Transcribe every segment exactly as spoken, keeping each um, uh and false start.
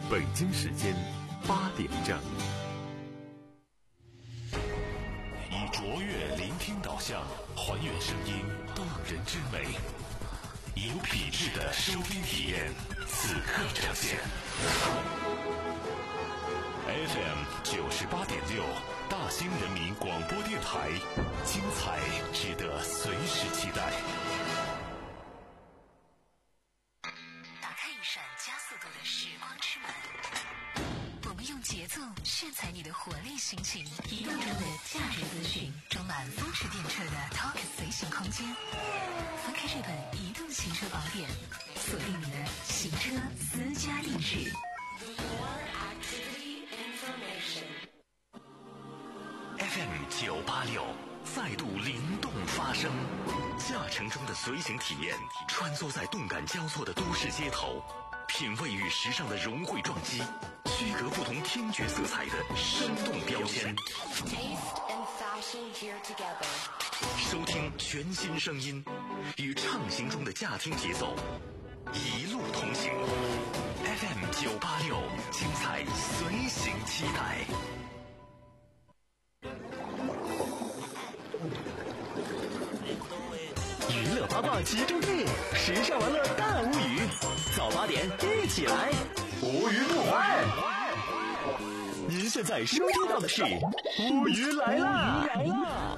北京时间八点整。以卓越聆听导向，还原声音动人之美，有品质的收听体验，此刻呈现。F M 九十八点六，大兴人民广播电台，精彩值得随时期待。 打开一扇加速度的时光之门，我们用节奏炫彩你的活力心情，移动中的价值资讯，充满风驰电掣的 Talk 随行空间。翻开这本移动行车宝典，锁定你的行车私家定制。 F M 九八六再度灵动发声，驾乘中的随行体验，穿梭在动感交错的都市街头，品味与时尚的融汇撞击，区隔不同听觉色彩的生动标签。收听全新声音，与畅行中的驾听节奏，一路同行。F M 九八六，精彩随行期待。娱乐八卦集中地，时尚玩乐大无语，早八点一起来，无语不欢。您现在收听到的是无语来啦！来啦！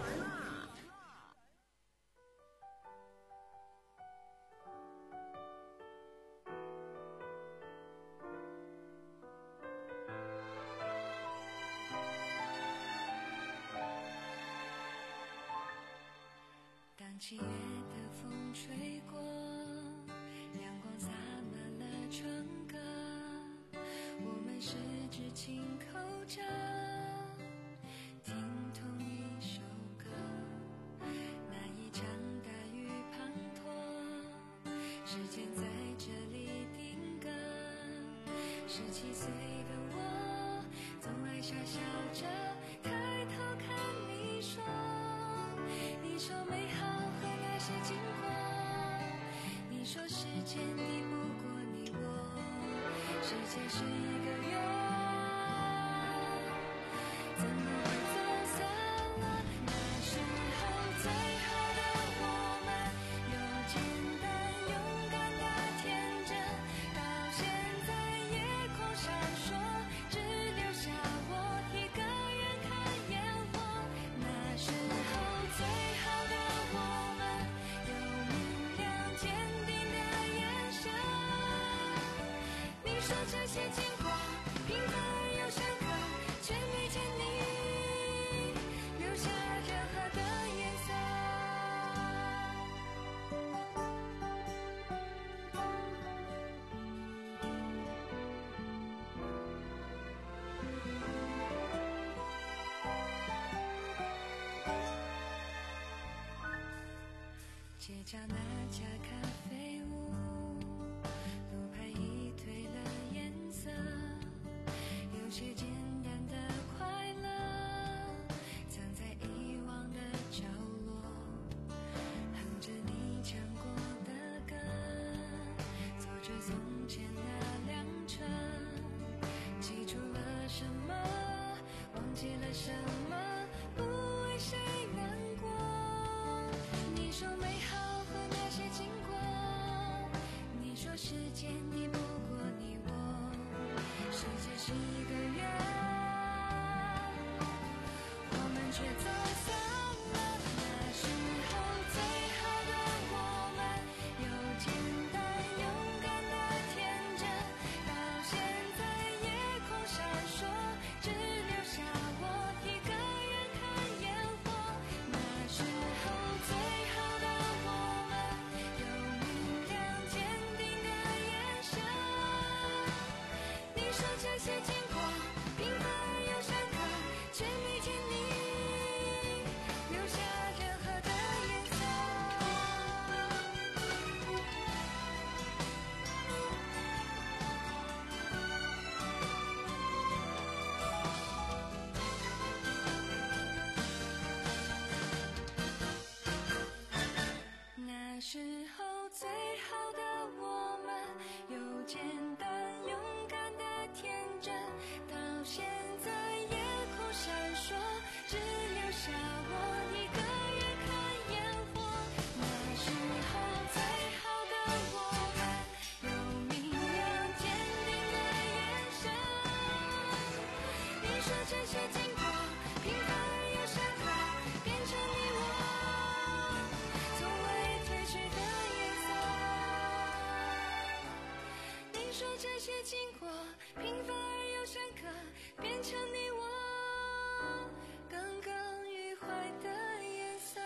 当七月的风吹过，阳光洒满了窗格，我们十指紧扣着，听同一首歌。那一场大雨滂沱，时间在这里定格。十七岁的我，总爱傻笑着抬头看你说，你说美好和那些经过，你说时间抵不过你我，时间是一个圆，怎么会走散了？那时候最好的我们，有简单勇敢的天真，到现在夜空闪烁，只留下我一个人看烟火。那时候最好的我们，有明亮坚定的眼神。你说这些经过平凡而又深刻，却没见你留下任何的颜色。街角那家咖啡屋，路牌已褪了颜色，有些简单的快乐藏在遗忘的角落，哼着你唱过的歌，坐着从前那辆车，记住了什么，忘记了什么，不为谁难过。你说美好和那些经过，你说时间抵不过你我，世界是一个圆，我们却走散了。那时候最好的我们，有简单勇敢的天真，到现在夜空闪烁，只留下我一个人看烟火。那时候最好的我们，有明亮坚定的眼神。你说这些经过平凡而又深刻，却没见你说这些经过，平凡而又深刻，变成你我耿耿于怀的颜色。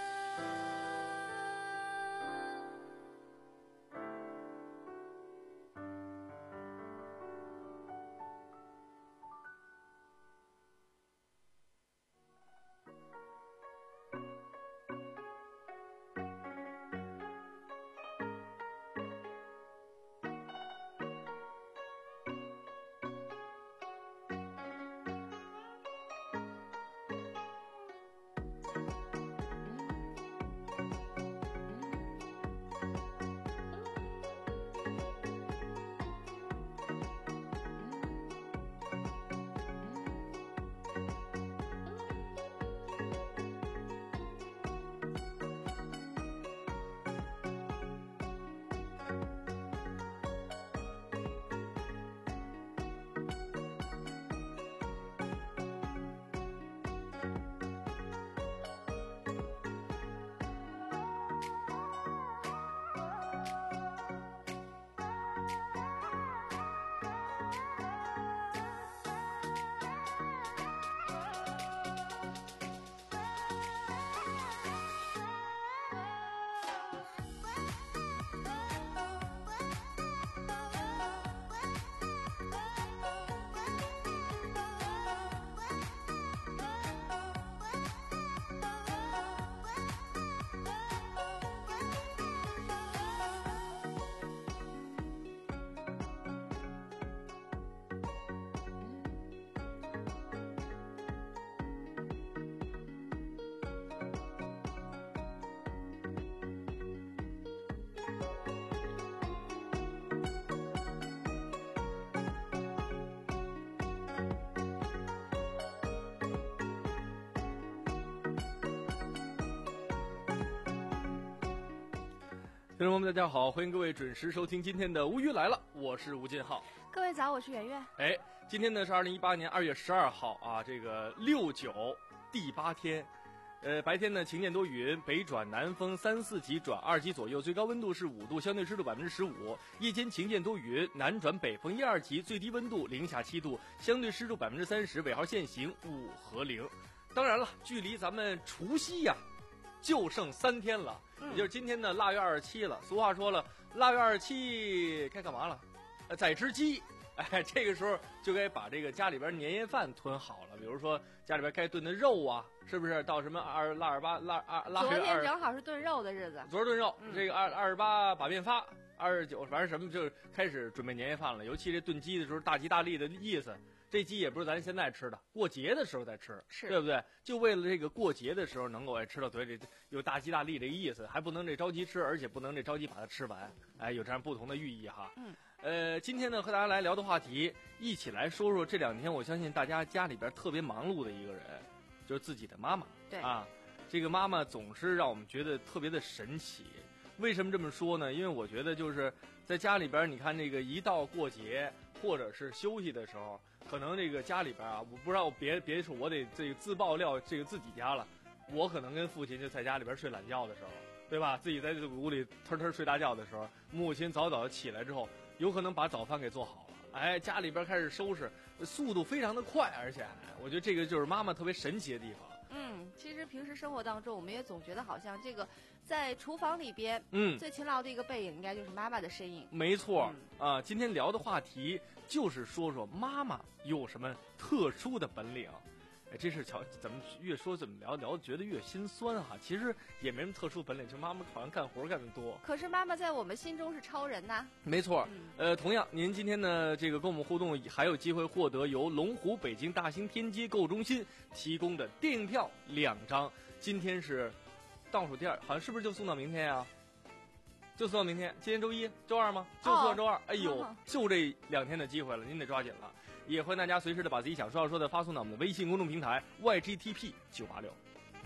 听众朋友们大家好，欢迎各位准时收听今天的无语来了，我是吴金浩。 各位早，我是圆圆。 哎，今天呢是二零一八年二月十二号啊，这个六九第八天。呃，白天呢晴间多云，北转南风三四级转二级左右，最高温度是五度，相对湿度百分之十五。夜间晴间多云，南转北风一二级，最低温度零下七度，相对湿度百分之三十，尾号限行五和零。当然了，距离咱们除夕呀、啊。就剩三天了，也就是今天的腊月二十七了。俗话说了，腊月二十七该干嘛了？呃，在吃鸡。哎，这个时候就该把这个家里边年夜饭囤好了。比如说家里边该炖的肉啊，是不是？到什么二腊二八腊二腊昨天正好是炖肉的日子。 昨儿炖肉，嗯、这个二二十八把面发，二十九反正什么就开始准备年夜饭了。尤其这炖鸡的时候，大吉大利的意思。这鸡也不是咱现在吃的，过节的时候再吃， 是对不对？就为了这个过节的时候能够哎吃到嘴里有大吉大利这个意思，还不能这着急吃，而且不能这着急把它吃完，哎，有这样不同的寓意哈。 嗯， 呃，今天呢和大家来聊的话题，一起来说说这两天我相信大家家里边特别忙碌的一个人，就是自己的妈妈。 对啊，这个妈妈总是让我们觉得特别的神奇。为什么这么说呢？因为我觉得就是在家里边，你看这个一到过节或者是休息的时候，可能这个家里边啊，我不知道别别说我得这个自爆料这个自己家了，我可能跟父亲就在家里边睡懒觉的时候，对吧？自己在这个屋里腾腾睡大觉的时候，母亲早早起来之后，有可能把早饭给做好了。哎，家里边开始收拾，速度非常的快，而且我觉得这个就是妈妈特别神奇的地方。 嗯，其实平时生活当中，我们也总觉得好像这个在厨房里边， 嗯， 最勤劳的一个背影，应该就是妈妈的身影。 没错，嗯、啊，今天聊的话题就是说说妈妈有什么特殊的本领。哎，这是瞧怎么越说怎么聊聊觉得越心酸哈。其实也没什么特殊本领，就妈妈好像干活干得多。 可是妈妈在我们心中是超人呐。 没错， 嗯、 呃，同样您今天呢这个跟我们互动，还有机会获得由龙湖北京大兴天街购物中心提供的电影票两张。今天是倒数第二，好像是不是就送到明天呀、啊？就送到明天，今天周一、周二吗？就送到周二。哦、哎呦，哦、就这两天的机会了，您得抓紧了。也欢迎大家随时的把自己想说要说的发送到我们的微信公众平台 Y G T P 九八六。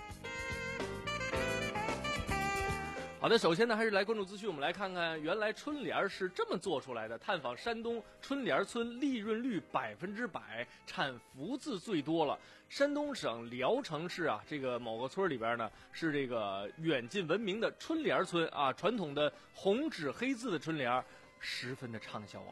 好的，首先呢，还是来关注资讯。我们来看看，原来春联是这么做出来的。探访山东春联村，利润率百分之百，产福字最多了。山东省聊城市啊，这个某个村里边呢，是这个远近闻名的春联村啊，传统的红纸黑字的春联，十分的畅销啊。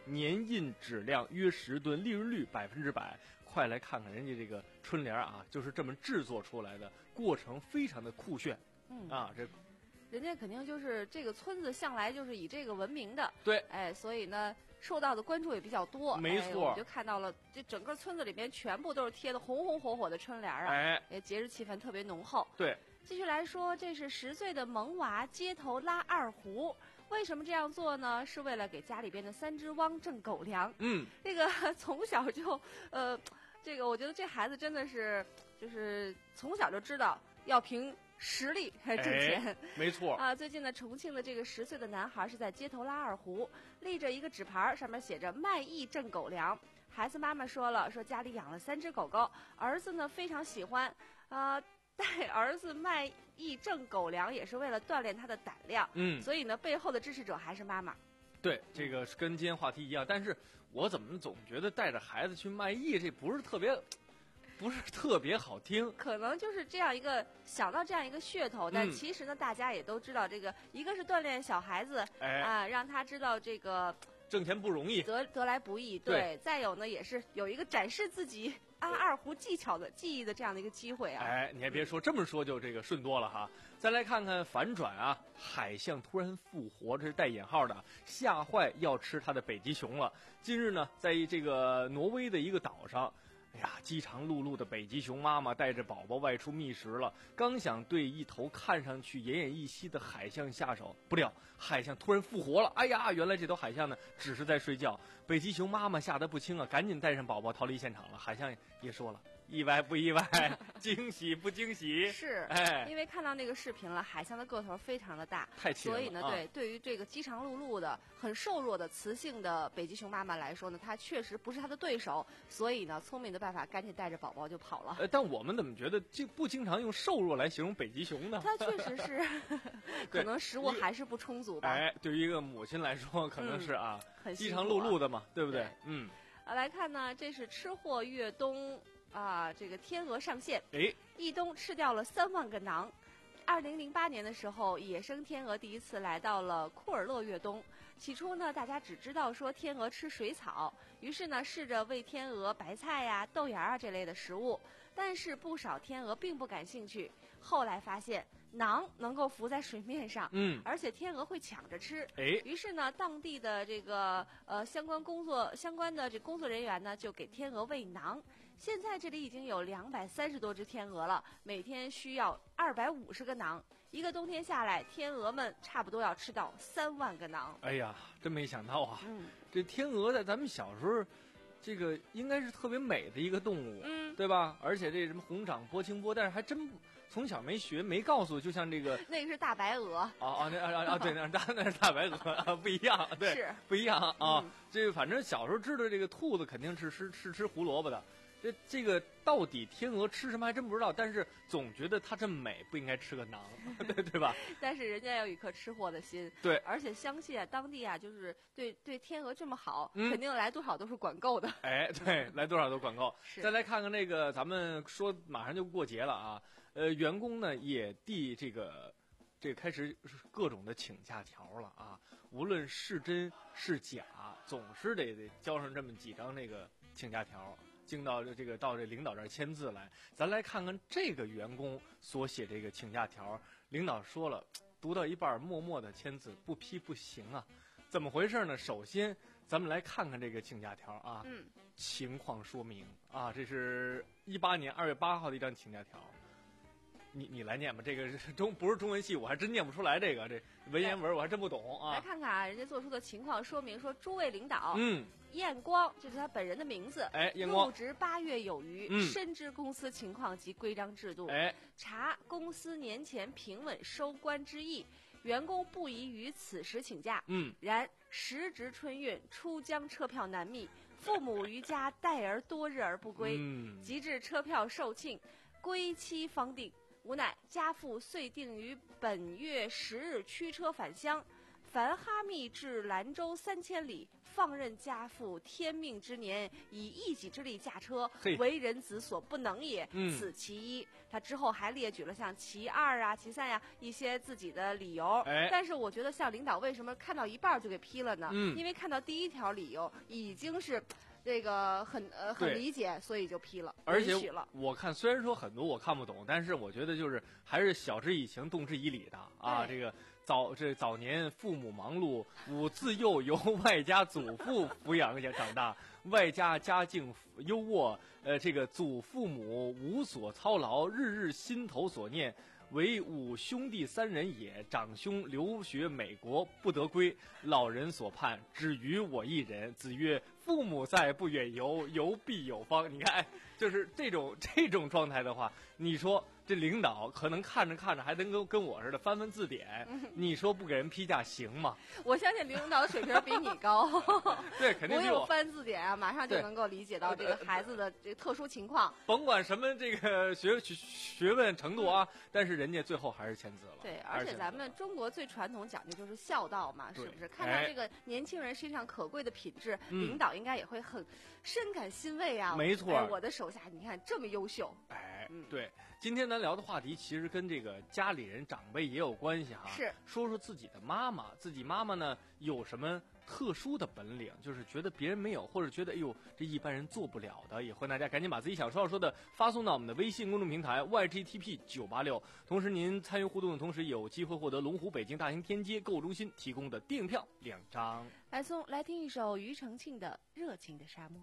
年印质量约十吨，利润率百分之百。快来看看人家这个春联啊，就是这么制作出来的，过程非常的酷炫。 嗯啊，这人家肯定就是这个村子向来就是以这个闻名的， 对， 哎，所以呢，受到的关注也比较多。 没错， 哎、我们就看到了这整个村子里面全部都是贴的红红火火的春联啊， 哎， 也节日气氛特别浓厚。 对， 继续来说，这是十岁的萌娃街头拉二胡。为什么这样做呢？是为了给家里边的三只汪挣狗粮。 嗯， 这个从小就，呃，这个我觉得这孩子真的是，就是从小就知道要凭实力挣钱。 哎、没错啊。最近呢，重庆的这个十岁的男孩是在街头拉二胡，立着一个纸牌，上面写着“卖艺挣狗粮”。孩子妈妈说了，说家里养了三只狗狗，儿子呢非常喜欢，啊、呃。带儿子卖艺挣狗粮也是为了锻炼他的胆量， 嗯， 所以呢，背后的支持者还是妈妈。 对，这个是跟今天话题一样，但是我怎么总觉得带着孩子去卖艺，这不是特别，不是特别好听。 可能就是这样一个想到这样一个噱头，但其实呢，嗯、大家也都知道，这个一个是锻炼小孩子， 哎啊，让他知道这个挣钱不容易， 得得来不易。 对， 对再有呢，也是有一个展示自己拉二胡技巧的技艺的这样的一个机会啊！ 哎，你还别说，这么说就这个顺多了哈。再来看看反转啊，海象突然复活，这是带引号的，吓坏要吃它的北极熊了。近日呢，在这个挪威的一个岛上，哎呀，饥肠辘辘的北极熊妈妈带着宝宝外出觅食了，刚想对一头看上去奄奄一息的海象下手，不料海象突然复活了。哎呀，原来这头海象呢只是在睡觉。北极熊妈妈吓得不轻啊，赶紧带上宝宝逃离现场了。海象也说了，意外不意外，惊喜不惊喜？ 是， 哎， 因为看到那个视频了，海象的个头非常的大， 太气人了。 所以呢， 啊、 对对于这个饥肠辘辘的、很瘦弱的雌性的北极熊妈妈来说呢，它确实不是它的对手，所以呢，聪明的办法赶紧带着宝宝就跑了。 呃，但我们怎么觉得就不经常用瘦弱来形容北极熊呢？ 它确实是，可能食物还是不充足吧。 哎，对于一个母亲来说，可能是啊， 嗯、 饥肠辘辘的嘛，对不对？ 对嗯。 啊，来看呢，这是吃货越冬啊，这个天鹅上线， 哎， 一冬吃掉了三万个馕。二零零八年的时候，野生天鹅第一次来到了库尔勒越冬。起初呢，大家只知道说天鹅吃水草，于是呢，试着喂天鹅白菜呀、豆芽啊这类的食物。但是不少天鹅并不感兴趣。后来发现馕能够浮在水面上， 嗯， 而且天鹅会抢着吃。 哎， 于是呢，当地的这个呃相关工作相关的这工作人员呢，就给天鹅喂馕。现在这里已经有两百三十多只天鹅了，每天需要二百五十个馕。一个冬天下来，天鹅们差不多要吃到三万个馕。 哎呀，真没想到啊！ 嗯， 这天鹅在咱们小时候，这个应该是特别美的一个动物， 嗯， 对吧？而且这什么红掌拨清波，但是还真从小没学，没告诉，就像这个那个是大白鹅。 啊啊，那啊啊对，那大那是大白鹅啊，不一样，对， 是不一样啊。 嗯、 这个反正小时候知道这个兔子肯定是吃是吃胡萝卜的。这这个到底天鹅吃什么还真不知道，但是总觉得它这么美，不应该吃个馕，对对吧？ 但是人家有一颗吃货的心， 对， 而且相信啊，当地啊，就是对对天鹅这么好， 嗯、 肯定来多少都是管够的。 哎，对，来多少都管够。 是。 再来看看这个，咱们说马上就过节了啊，呃，员工呢也递这个，这个开始各种的请假条了啊，无论是真是假，总是得得交上这么几张这个请假条。经到这个到这领导这儿签字来，咱来看看这个员工所写这个请假条。领导说了，读到一半默默的签字，不批不行啊，怎么回事呢？首先，咱们来看看这个请假条啊， 嗯， 情况说明啊，这是一八年二月八号的一张请假条。你你来念吧，这个是中不是中文系，我还真念不出来这个这文言文，我还真不懂啊。 来看看啊，人家做出的情况说明说，诸位领导， 嗯， 验光，这是他本人的名字， 哎，验光， 入职八月有余， 嗯， 深知公司情况及规章制度， 哎， 查公司年前平稳收官之意，员工不宜于此时请假， 嗯， 然时值春运，出疆车票难觅，父母于家待儿多日而不归， 嗯， 及至车票售罄，归期方定。无奈家父遂定于本月十日驱车返乡， 凡哈密至兰州三千里，放任家父天命之年，以一己之力驾车，为人子所不能也。 嗯、 此其一。他之后还列举了像其二啊、其三呀、啊、一些自己的理由。 哎， 但是我觉得像领导为什么看到一半就给批了呢？ 嗯， 因为看到第一条理由已经是。这个很呃很理解，所以就批了， 而且我看虽然说很多我看不懂，但是我觉得就是还是晓之以情，动之以理的啊。这个早这早年父母忙碌，吾自幼由外家祖父抚养长大，外家家境优渥，呃，这个祖父母无所操劳，日日心头所念。为吾兄弟三人也，长兄留学美国不得归，老人所盼，只余我一人。子曰：父母在，不远游，游必有方。你看，就是这种这种状态的话，你说这领导可能看着看着还能跟跟我似的翻翻字典，你说不给人批假行吗？ 我相信领导的水平比你高。 对，肯定不用翻字典啊，马上就能够理解到这个孩子的这个特殊情况。 甭管什么这个学学问程度啊，但是人家最后还是签字了。 对，而且咱们中国最传统讲究就是孝道嘛，是不是？看到这个年轻人身上可贵的品质， 嗯、 领导应该也会很深感欣慰啊。 没错、 哎，我的手下你看这么优秀。 哎， 嗯、 对，今天咱聊的话题其实跟这个家里人长辈也有关系哈。 是， 说说自己的妈妈，自己妈妈呢有什么特殊的本领，就是觉得别人没有，或者觉得哎呦这一般人做不了的，也欢迎大家赶紧把自己想说要说的发送到我们的微信公众平台 Y G T P 九八六。同时您参与互动的同时，有机会获得龙湖北京大型天街购物中心提供的电票两张。 来送来听一首庾澄庆的《热情的沙漠》。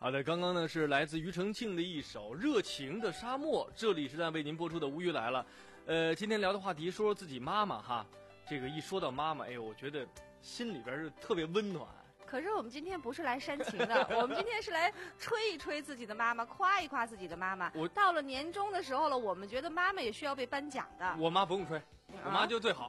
好的，刚刚呢是来自庾澄庆的一首《热情的沙漠》，这里是在为您播出的《无语来了》。呃，今天聊的话题说说自己妈妈哈，这个一说到妈妈，哎呦，我觉得心里边是特别温暖。 可是我们今天不是来煽情的，我们今天是来吹一吹自己的妈妈，夸一夸自己的妈妈。 我到了年终的时候了，我们觉得妈妈也需要被颁奖的。 我妈不用吹，我妈就最好。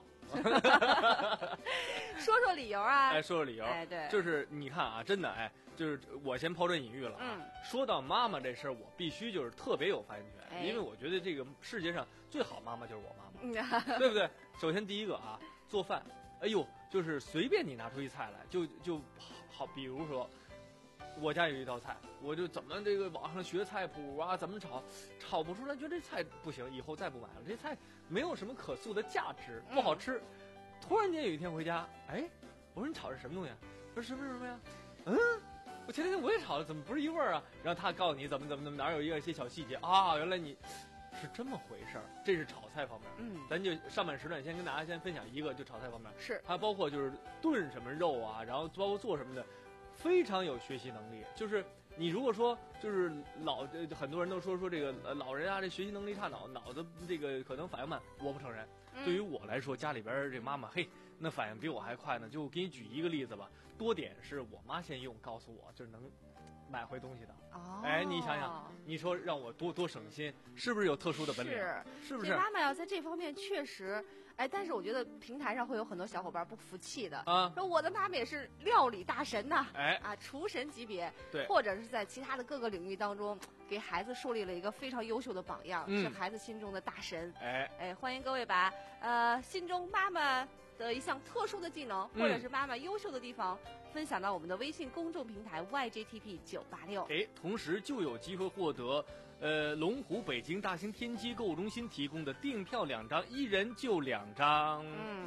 说说理由啊！ 哎，说说理由。 哎，对， 就是你看啊，真的哎，就是我先抛砖引玉了啊。 嗯， 说到妈妈这事儿，我必须就是特别有发言权， 哎、 因为我觉得这个世界上最好妈妈就是我妈妈， 嗯、对不对？首先第一个啊，做饭，哎呦，就是随便你拿出一菜来，就就好，比如说。我家有一道菜，我就怎么这个网上学菜谱啊，怎么炒，炒不出来，觉得这菜不行，以后再不买了。这菜没有什么可塑的价值，不好吃。嗯、突然间有一天回家，哎，我说你炒的什么东西啊？我说什么什么呀？嗯，我前天我也炒了，怎么不是一味儿啊？然后他告诉你怎么怎么怎么哪有一些小细节啊，原来你是这么回事儿。这是炒菜方面， 嗯， 咱就上半时段先跟大家先分享一个，就炒菜方面是， 还包括就是炖什么肉啊，然后包括做什么的。非常有学习能力，就是你如果说就是老很多人都说说这个老人啊，这学习能力差，脑脑子这个可能反应慢，我不承认。 嗯、 对于我来说，家里边这妈妈嘿，那反应比我还快呢。就给你举一个例子吧，多点是我妈先用告诉我，就是能买回东西的。 哦， 哎，你想想，你说让我多多省心，是不是有特殊的本领？ 是， 是不是？ 这妈妈要在这方面确实。哎，但是我觉得平台上会有很多小伙伴不服气的啊， 说我的妈妈也是料理大神呐、啊， 哎啊，厨神级别， 对， 或者是在其他的各个领域当中给孩子树立了一个非常优秀的榜样， 嗯、 是孩子心中的大神。 哎哎，欢迎各位把呃心中妈妈的一项特殊的技能， 嗯、 或者是妈妈优秀的地方，分享到我们的微信公众平台 Y J T P 九八六。 哎，同时就有机会获得。呃，龙湖北京大型天机购物中心提供的订票两张，一人就两张。 嗯，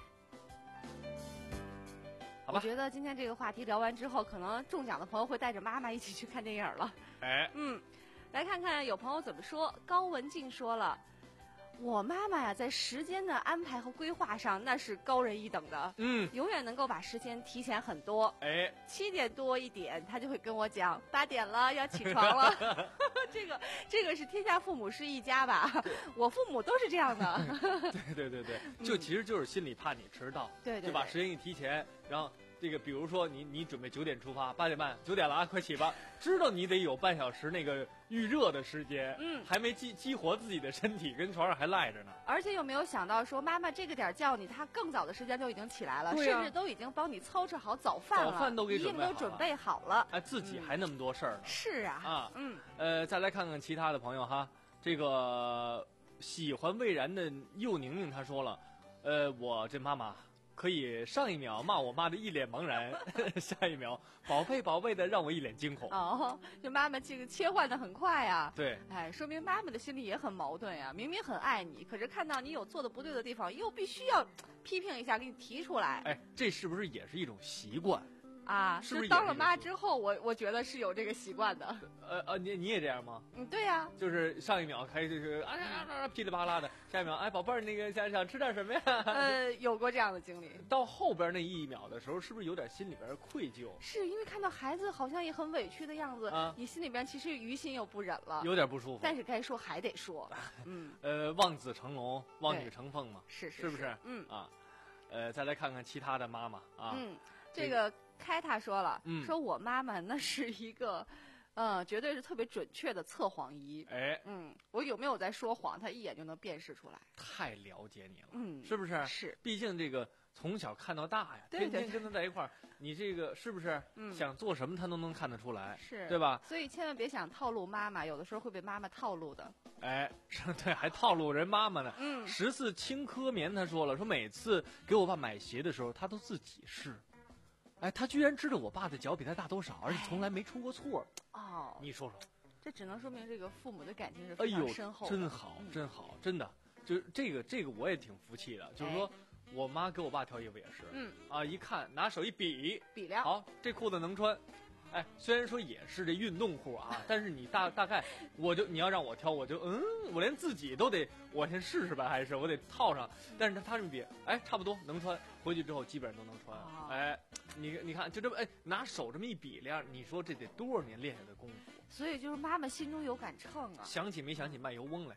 好吧。 我觉得今天这个话题聊完之后，可能中奖的朋友会带着妈妈一起去看电影了。 哎， 嗯，来看看有朋友怎么说。高文静说了。我妈妈呀，在时间的安排和规划上，那是高人一等的。 嗯， 永远能够把时间提前很多。 哎， 七点多一点，她就会跟我讲，八点了要起床了。这个这个是天下父母是一家吧？我父母都是这样的。 对对对对，就其实就是心里怕你迟到， 对、嗯、对， 就把时间一提前，然后。这个，比如说你你准备九点出发，八点半九点了啊，快起吧！知道你得有半小时那个预热的时间， 嗯， 还没激激活自己的身体，跟床上还赖着呢。 而且有没有想到说，妈妈这个点叫你，她更早的时间就已经起来了， 啊、 甚至都已经帮你操持好早饭了， 早饭都给准备好了， 都准备好了， 哎，自己还那么多事儿呢、 嗯。是啊， 啊， 嗯， 呃，再来看看其他的朋友哈，这个喜欢蔚然的幼宁宁她说了，呃，我这妈妈。可以上一秒骂我妈的一脸茫然，下一秒宝贝宝贝的让我一脸惊恐。 哦，这妈妈这个切换的很快啊。 对， 哎，说明妈妈的心里也很矛盾呀、啊。明明很爱你，可是看到你有做的不对的地方，又必须要批评一下，给你提出来。 哎，这是不是也是一种习惯？ 啊， 是不是当了妈之后，我我觉得是有这个习惯的。 呃呃，你你也这样吗？ 嗯，对呀、啊。 就是上一秒开这个啊啊啊噼里啪啦的，下一秒哎宝贝儿那个想想吃点什么呀？ 呃，有过这样的经历。 到后边那一秒的时候，是不是有点心里边愧疚？ 是因为看到孩子好像也很委屈的样子， 啊、 你心里边其实于心又不忍了， 有点不舒服。 但是该说还得说。嗯。 呃，望子成龙，望女成凤嘛， 是是是不是？ 嗯啊，呃，再来看看其他的妈妈啊。 嗯，这个。开他说了， 嗯、 说我妈妈那是一个，呃，绝对是特别准确的测谎仪。 哎， 嗯，我有没有在说谎，她一眼就能辨识出来。 太了解你了， 嗯， 是不是？ 是， 毕竟这个从小看到大呀， 对对对天天跟他在一块儿，你这个是不是？ 嗯， 想做什么他都能看得出来， 是， 对吧？ 所以千万别想套路妈妈，有的时候会被妈妈套路的。 哎，对，还套路人妈妈呢。 嗯， 十四轻科棉他说了，说每次给我爸买鞋的时候，他都自己试。哎，他居然知道我爸的脚比他大多少，而且从来没出过错。 哦， 你说说， 这只能说明这个父母的感情是非常深厚的。 哎呦，真好，真好，真的，就是这个这个我也挺服气的。就是说， 哎、 我妈给我爸挑衣服也是， 嗯啊，一看拿手一比， 比量， 好，这裤子能穿。哎，虽然说也是这运动裤啊，但是你大大概，我就你要让我挑，我就嗯，我连自己都得我先试试吧，还是我得套上。但是他这么比，哎，差不多能穿，回去之后基本上都能穿。 哦、 哎， 你你看，就这么哎，拿手这么一比量，你说这得多少年练下的功夫？ 所以就是妈妈心中有杆秤啊。 想起没想起卖油翁来？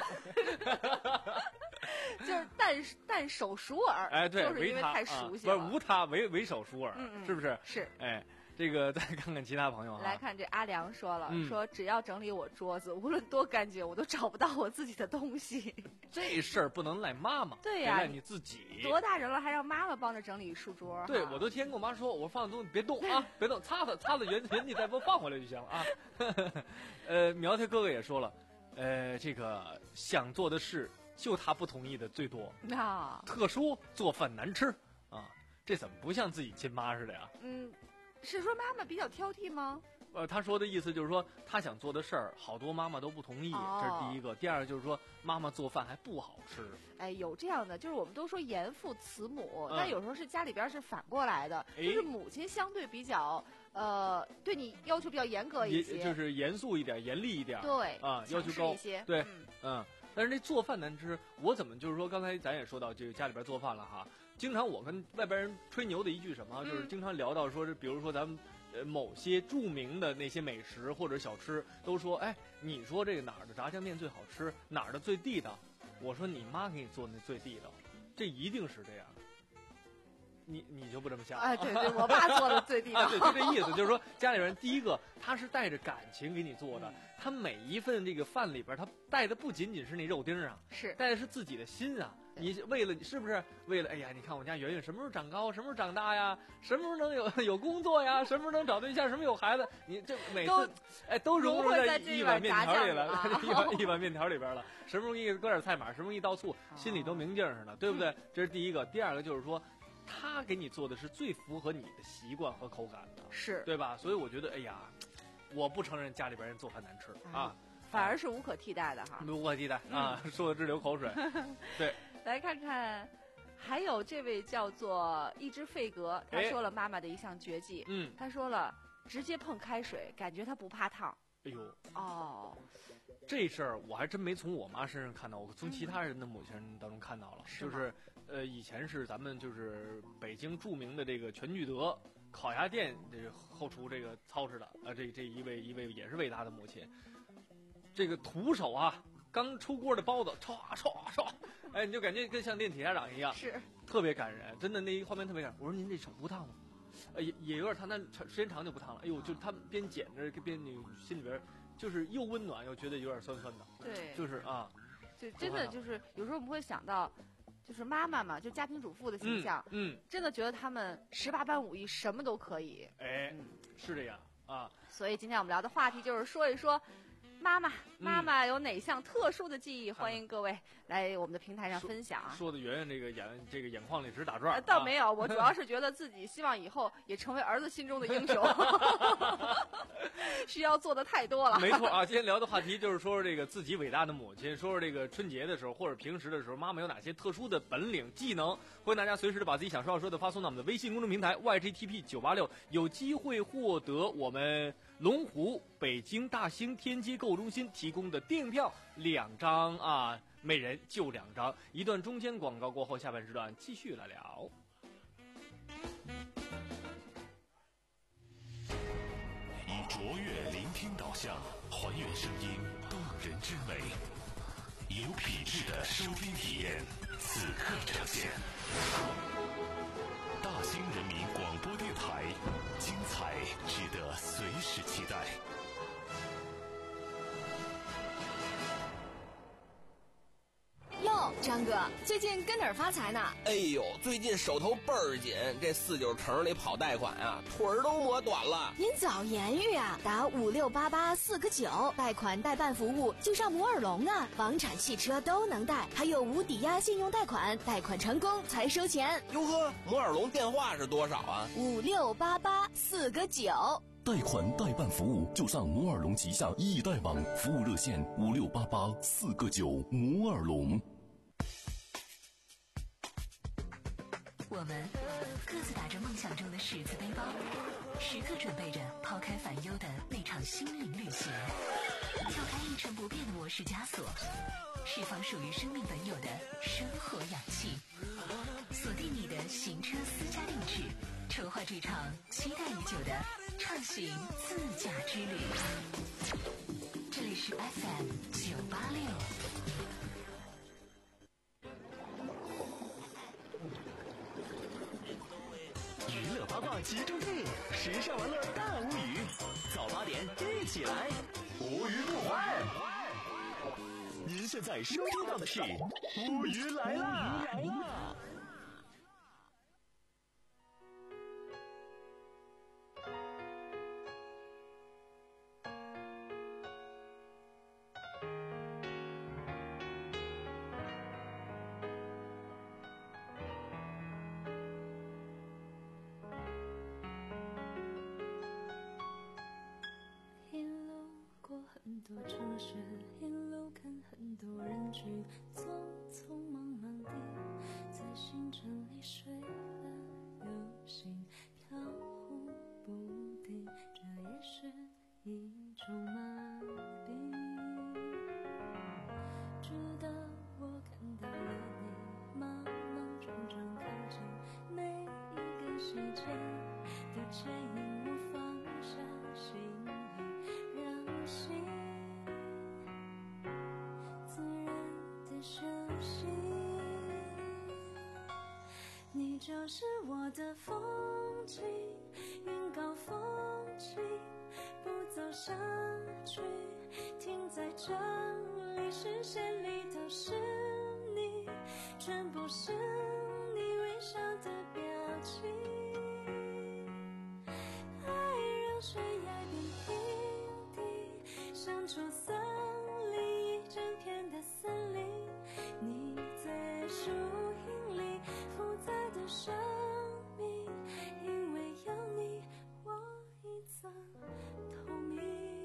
就是但但手熟耳， 哎，对， 就是因为太熟悉了， 啊、不是无他，唯唯手熟耳， 嗯嗯是不是？ 是， 哎。这个再看看其他朋友啊， 来看这阿良说了， 嗯、 说只要整理我桌子，无论多干净，我都找不到我自己的东西。 这事儿不能赖妈妈， 对呀、啊， 赖你自己。 多大人了，还让妈妈帮着整理书桌？ 对，我都天天跟我妈说，我放的东西别动啊，别动，擦擦擦擦原原地再不放回来就行了啊。呃，苗条哥哥也说了，呃，这个想做的事，就他不同意的最多。 啊， 特殊做饭难吃啊，这怎么不像自己亲妈似的呀？ 嗯。是说妈妈比较挑剔吗？ 呃，他说的意思就是说，他想做的事儿，好多妈妈都不同意， 哦、 这是第一个。第二个就是说，妈妈做饭还不好吃。 哎，有这样的，就是我们都说严父慈母， 嗯、 但有时候是家里边是反过来的， 哎、 就是母亲相对比较呃，对你要求比较严格一些， 就是严肃一点、严厉一点。 对啊，要求高一些。 对， 嗯。 嗯但是这做饭难吃，我怎么就是说，刚才咱也说到这个家里边做饭了哈。经常我跟外边人吹牛的一句什么， 嗯、 就是经常聊到说是，比如说咱们呃某些著名的那些美食或者小吃，都说，哎，你说这个哪儿的炸酱面最好吃，哪儿的最地道？我说你妈给你做那最地道，这一定是这样。你你就不这么想？ 哎，对对，我爸做的最地道。 啊，对，就这意思，就是说家里人第一个他是带着感情给你做的， 嗯、 他每一份这个饭里边，他带的不仅仅是那肉丁啊， 是带的是自己的心啊。你为了是不是为了？哎呀，你看我家圆圆什么时候长高，什么时候长大呀？什么时候能有有工作呀？什么时候能找对象？什么时候有孩子？你这每次哎都融入在一碗面条里了，一碗一碗面条里边了。什么时候给你搁点菜码，什么时候一倒醋，心里都明镜似的，对不对？这是第一个。第二个就是说，他给你做的是最符合你的习惯和口感的， 是对吧？所以我觉得，哎呀，我不承认家里边人做饭难吃啊， 反而是无可替代的哈， 无可替代啊，说的直流口水。对， 来看看，还有这位叫做一只费格，他说了妈妈的一项绝技， 嗯， 他说了直接碰开水，感觉他不怕烫。 哎呦， 哦， 这事儿我还真没从我妈身上看到，我从其他人的母亲当中看到了， 是就是呃，以前是咱们就是北京著名的这个全聚德烤鸭店这个后厨这个操持的，呃，这这一位一位也是伟大的母亲，这个徒手啊，刚出锅的包子，唰唰唰，哎，你就感觉跟像练铁砂掌一样， 是特别感人，真的那一画面特别感人。我说您这手不烫吗？呃，也也有点烫，但时间长就不烫了。哎呦，就他们边剪着边你心里边就是又温暖又觉得有点酸酸的。 对， 就是啊， 就真的就是有时候我们会想到，就是妈妈嘛，就家庭主妇的形象， 嗯，嗯真的觉得他们十八般武艺什么都可以。 哎， 嗯、 是这样啊。 所以今天我们聊的话题就是说一说。妈妈，妈妈有哪项特殊的记忆？嗯、欢迎各位来我们的平台上分享啊！ 说的圆圆这个眼这个眼眶里直打转、 呃。倒没有，我主要是觉得自己希望以后也成为儿子心中的英雄，需要做的太多了。 没错啊，今天聊的话题就是说说这个自己伟大的母亲，说说这个春节的时候或者平时的时候，妈妈有哪些特殊的本领技能？欢迎大家随时的把自己想说要说的发送到我们的微信公众平台 Y G T P 九八六，有机会获得我们龙湖北京大兴天街购物中心提供的电影票两张啊，每人就两张。一段中间广告过后，下半时段继续来聊。 以卓越聆听导向，还原声音动人之美，有品质的收听体验，此刻呈现。大兴人民广播电台，精彩值得随时期待。 哟，张哥，最近跟哪儿发财呢？ 哎呦，最近手头倍儿紧，这四九城里跑贷款啊，腿儿都磨短了。 您早言语啊，打五六八八四个九，贷款代办服务就上摩尔龙啊，房产、汽车都能贷，还有无抵押信用贷款，贷款成功才收钱。 哟呵，摩尔龙电话是多少啊？ 五六八八四个九。 贷款代办服务就上摩尔龙旗下易贷网，服务热线五六八八四个九。摩尔龙。 我们各自打着梦想中的十字背包，时刻准备着抛开烦忧的那场心灵旅行，跳开一成不变的模式枷锁，释放属于生命本有的生活氧气，锁定你的行车私家定制。 筹划这场期待已久的畅行自驾之旅。这里是 F M 九八六。 娱乐八卦集中地，时尚玩乐大无语。早八点一起来，无鱼不欢。您现在收听到的是《无鱼来啦》。 很多城市，一路看很多人群，匆匆忙忙地在行程里睡了又醒，飘忽不定，这也是一种麻痹。直到我看到了你，莽莽撞撞靠近，每一个细节都牵引我放下心里，让心休息。你就是我的风景，云高风轻，不走上去，停在这里，视线里都是你，全部是你微笑的表情。爱让悬崖变平地，像出森林一整片的森林。你在树荫里复杂的生命，因为有你，我一层透明。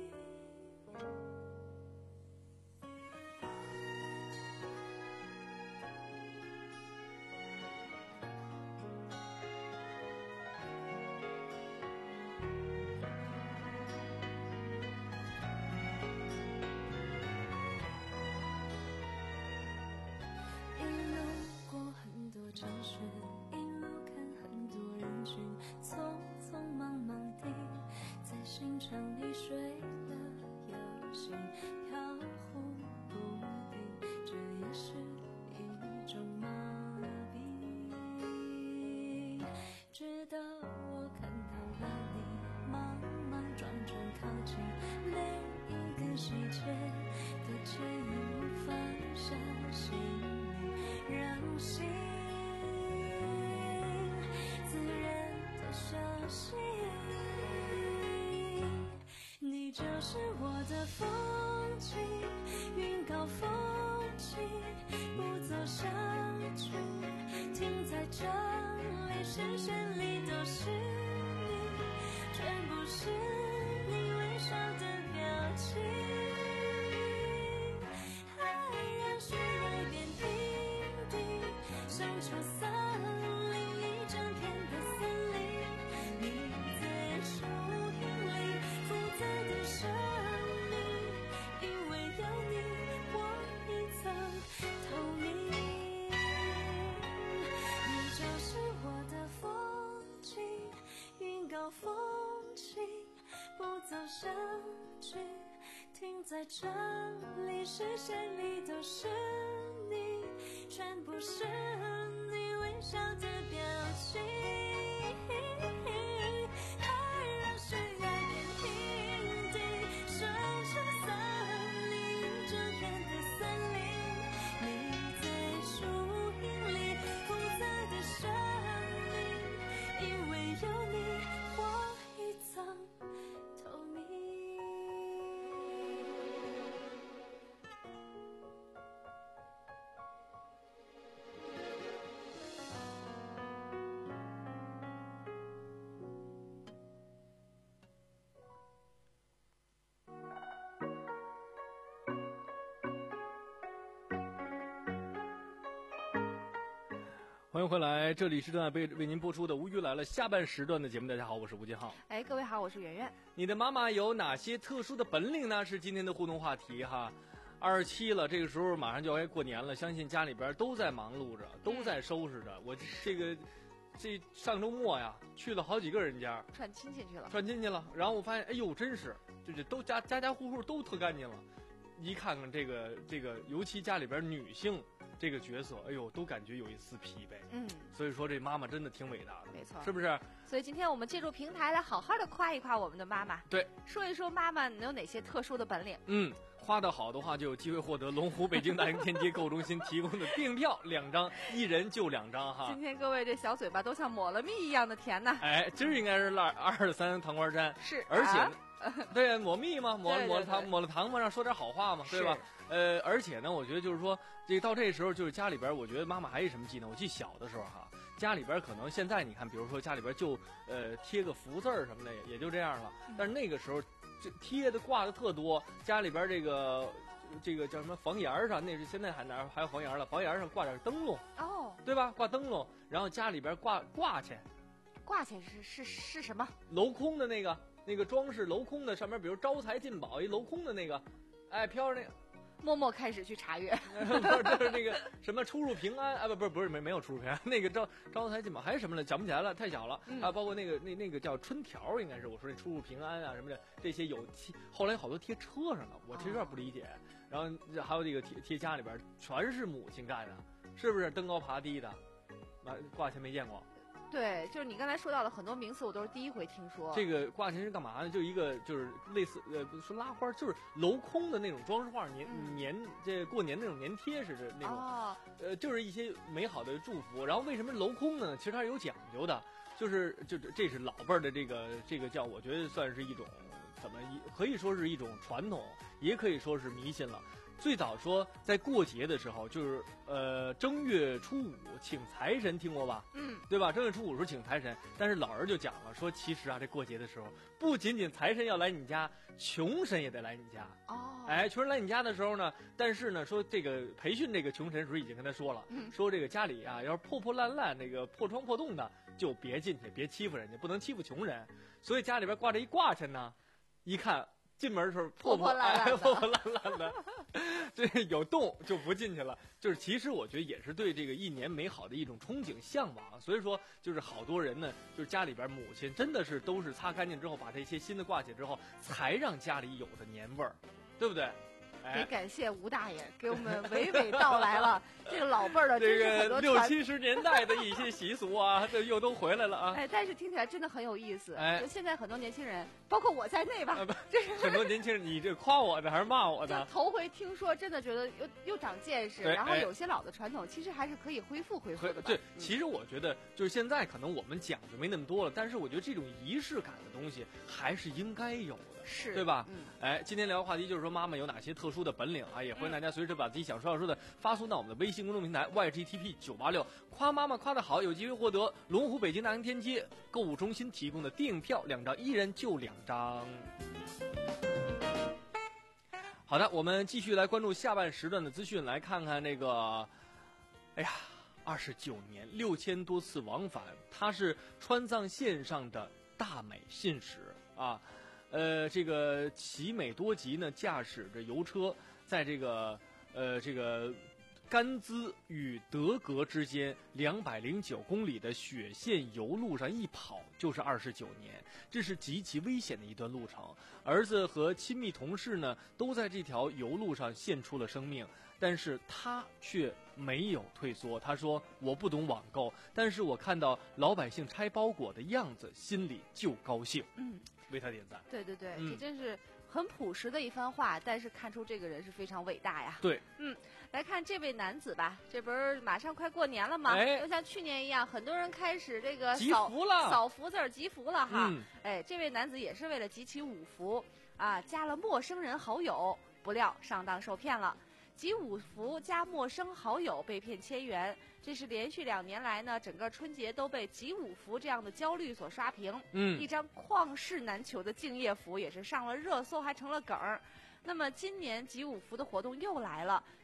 城市一路看很多人群，匆匆忙忙地在行程里睡了又醒，飘忽不定，这也是一种麻痹。直到我看到了你，莽莽撞撞靠近，每一个细节都牵引我放下心里，让心自然的休息。你就是我的风景，云高风轻，不走上去，停在这里，视线里都是你，全部是你微笑的表情。爱让悬崖变平地，像出森林一整片的森林。你在树荫里复杂的生命，因为有你，我一层透明。你就是我的风景，云高风轻，不走上去，停在这里，视线里都是你，全部是你微笑的表情。爱让悬崖变平地，生出森林一整片的森林。你在树荫里复杂的生命，因为有你，我一层透明。 欢迎回来，这里是正在被为您播出的《无鱼来了》下半时段的节目。大家好，我是吴金浩。 哎，各位好，我是圆圆。 你的妈妈有哪些特殊的本领呢？是今天的互动话题哈。二十七了，这个时候马上就要过年了，相信家里边都在忙碌着，都在收拾着。我这个这上周末呀，去了好几个人家串亲戚去了， 串亲戚了。然后我发现，哎呦，真是，就是都家家家户户都特干净了。一看看这个这个，尤其家里边女性这个角色，哎呦，都感觉有一丝疲惫。 嗯， 所以说这妈妈真的挺伟大的， 没错， 是不是？ 所以今天我们借助平台来好好的夸一夸我们的妈妈， 对， 说一说妈妈能有哪些特殊的本领。 嗯，夸得好的话，就有机会获得龙湖北京大型天街购物中心提供的电影票两张，一人就两张哈。 今天各位这小嘴巴都像抹了蜜一样的甜呐。 哎，今儿应该是二二十三糖瓜粘， 是， 而且。 啊对，抹蜜嘛，抹对对对抹了糖，抹了糖嘛，让说点好话嘛，对吧？呃，而且呢，我觉得就是说，这个到这时候，就是家里边，我觉得妈妈还有什么技能？我记得小的时候哈，家里边可能现在你看，比如说家里边就呃贴个福字儿什么的，也就这样了。但是那个时候，这贴的挂的特多，家里边这个这个叫什么房檐上，那是现在还哪还有房檐了？房檐上挂点灯笼哦， 对吧？挂灯笼，然后家里边挂挂去， 挂去是是是什么？ 镂空的那个。那个装饰镂空的，上面比如招财进宝一镂空的那个，哎，飘着那个， 默默开始去查阅， 不是，就是那个什么出入平安啊，不不是不是没没有出入平安，那个招招财进宝还是什么了，想不起来了，太小了、嗯、啊，包括那个那那个叫春条，应该是我说那出入平安啊什么的，这些有贴，后来好多贴车上了，我其实有点不理解，然后还有这个贴贴家里边全是母亲干的，是不是登高爬低的，啊，挂钱没见过。 对，就是你刚才说到的很多名词，我都是第一回听说。 这个挂钱是干嘛呢？就一个就是类似呃，不是说拉花，就是镂空的那种装饰画，年、嗯、年这过年那种年贴似的那种， 哦、 呃，就是一些美好的祝福。然后为什么镂空呢？其实它是有讲究的，就是就这是老辈儿的这个这个叫，我觉得算是一种怎么可以说是一种传统，也可以说是迷信了。最早说在过节的时候，就是呃正月初五请财神，听过吧？ 嗯， 对吧？正月初五时候请财神，但是老人就讲了，说其实啊，这过节的时候，不仅仅财神要来你家，穷神也得来你家。 哦， 哎，穷人来你家的时候呢，但是呢，说这个培训这个穷神时候已经跟他说了， 嗯、 说这个家里啊，要是破破烂烂、那个破窗破洞的，就别进去，别欺负人家，不能欺负穷人。所以家里边挂着一挂钱呢，一看。进门的时候破破烂烂的， 破破烂烂的，这有洞就不进去了。就是其实我觉得也是对这个一年美好的一种憧憬向往。所以说，就是好多人呢，就是家里边母亲真的是都是擦干净之后，把这些新的挂起之后，才让家里有的年味儿，对不对？ 得感谢吴大爷给我们娓娓道来了这个老辈儿的真是很多这个六七十年代的一些习俗啊，这又都回来了啊！ 哎，但是听起来真的很有意思。 哎， 就现在很多年轻人，包括我在内吧， 啊、 这是很多年轻人，你这夸我的还是骂我的？ 就头回听说，真的觉得又又长见识。然后有些老的传统，其实还是可以恢复恢复的吧。 对，其实我觉得就是现在可能我们讲究没那么多了，但是我觉得这种仪式感的东西还是应该有的， 是对吧？ 嗯。 哎，今天聊的话题就是说妈妈有哪些特殊的本领啊？也欢迎大家随时把自己想说要说的发送到我们的微信公众平台 Y G T P 九八六，夸妈妈夸得好，有机会获得龙湖北京大型天街购物中心提供的电影票两张，一人就两张。好的，我们继续来关注下半时段的资讯，来看看这个，哎呀，二十九年六千多次往返，它是川藏线上的大美信使啊。呃，这个奇美多吉呢，驾驶着油车，在这个呃这个甘孜与德格之间两百零九公里的雪线油路上一跑就是二十九年，这是极其危险的一段路程。儿子和亲密同事呢，都在这条油路上献出了生命，但是他却没有退缩。他说：“我不懂网购，但是我看到老百姓拆包裹的样子，心里就高兴。” 嗯。 为他点赞。 对对对、 嗯， 这真是很朴实的一番话，但是看出这个人是非常伟大呀。 对， 嗯，来看这位男子吧，这不是马上快过年了吗？ 哎， 就像去年一样，很多人开始这个集福了， 扫福字儿集福了哈、 嗯。 哎，这位男子也是为了集齐五福啊，加了陌生人好友，不料上当受骗了。集五福加陌生好友被骗千元，这是连续两年来呢，整个春节都被集五福这样的焦虑所刷屏。 嗯， 一张旷世难求的敬业福也是上了热搜，还成了梗儿。那么今年集五福的活动又来了，